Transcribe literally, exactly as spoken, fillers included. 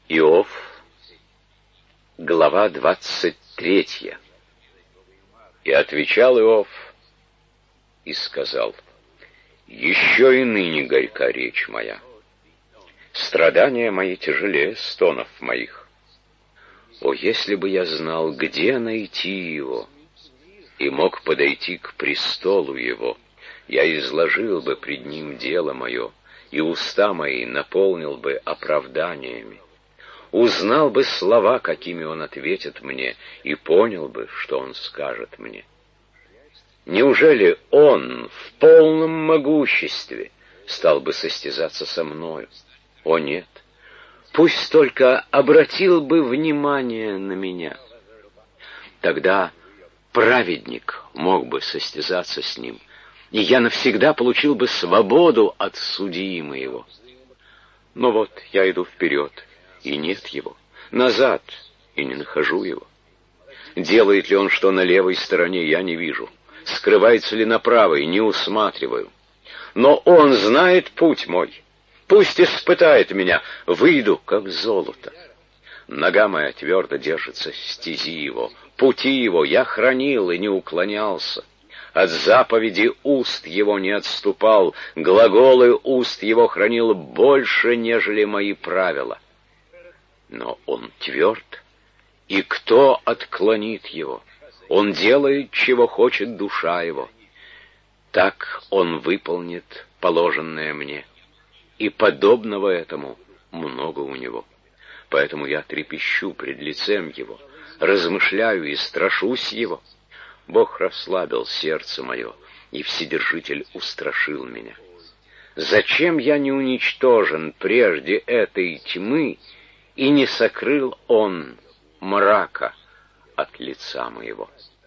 Иов, глава двадцать третья. И отвечал Иов и сказал: «Еще и ныне горька речь моя, страдания мои тяжелее стонов моих. О, если бы я знал, где найти его, и мог подойти к престолу его, я изложил бы пред ним дело мое, и уста мои наполнил бы оправданиями. Узнал бы слова, какими он ответит мне, и понял бы, что он скажет мне. Неужели он в полном могуществе стал бы состязаться со мною? О нет, пусть только обратил бы внимание на меня. Тогда праведник мог бы состязаться с ним, и я навсегда получил бы свободу от судьи моего. Но вот я иду вперед, и нет его, назад, и не нахожу его. Делает ли он что на левой стороне, я не вижу, скрывается ли на правой, не усматриваю. Но он знает путь мой, пусть испытает меня, выйду, как золото. Нога моя твердо держится стези его, пути его я хранил и не уклонялся. От заповеди уст его не отступал, глаголы уст его хранил больше, нежели мои правила. Но он тверд, и кто отклонит его? Он делает, чего хочет душа его. Так он выполнит положенное мне, и подобного этому много у него. Поэтому я трепещу пред лицем его, размышляю и страшусь его. Бог расслабил сердце мое, и Вседержитель устрашил меня. Зачем я не уничтожен прежде этой тьмы, и не сокрыл он мрака от лица моего?